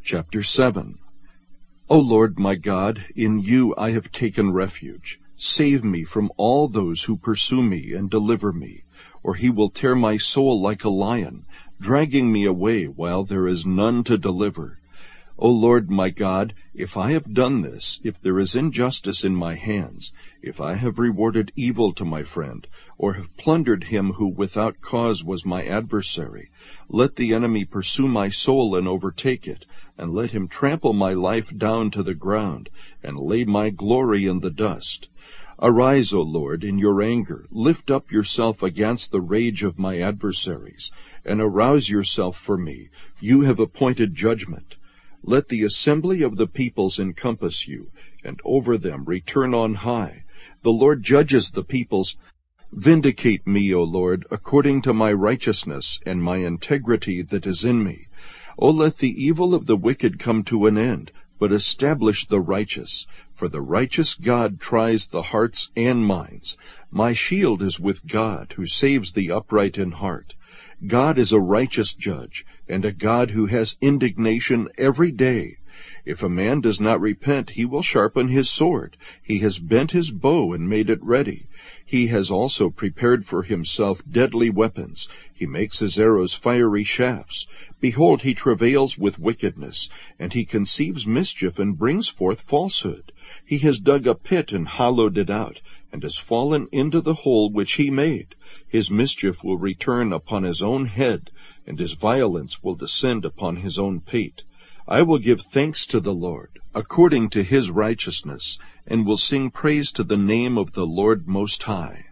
Chapter 7. O Lord my God, in you I have taken refuge. Save me from all those who pursue me and deliver me, or he will tear my soul like a lion, dragging me away while there is none to deliver. O Lord my God, if I have done this, if there is injustice in my hands, if I have rewarded evil to my friend, or have plundered him who without cause was my adversary, let the enemy pursue my soul and overtake it, and let him trample my life down to the ground, and lay my glory in the dust. Arise, O Lord, in your anger, lift up yourself against the rage of my adversaries, and arouse yourself for me. You have appointed judgment. Let the assembly of the peoples encompass you, and over them return on high. The Lord judges the peoples. Vindicate me, O Lord, according to my righteousness and my integrity that is in me. O let the evil of the wicked come to an end, but establish the righteous. For the righteous God tries the hearts and minds. My shield is with God, who saves the upright in heart. God is a righteous judge, and a God who has indignation every day. If a man does not repent, he will sharpen his sword. He has bent his bow and made it ready. He has also prepared for himself deadly weapons. He makes his arrows fiery shafts. Behold, he travails with wickedness, and he conceives mischief and brings forth falsehood. He has dug a pit and hollowed it out, and has fallen into the hole which he made. His mischief will return upon his own head, and his violence will descend upon his own pate. I will give thanks to the Lord, according to his righteousness, and will sing praise to the name of the Lord Most High.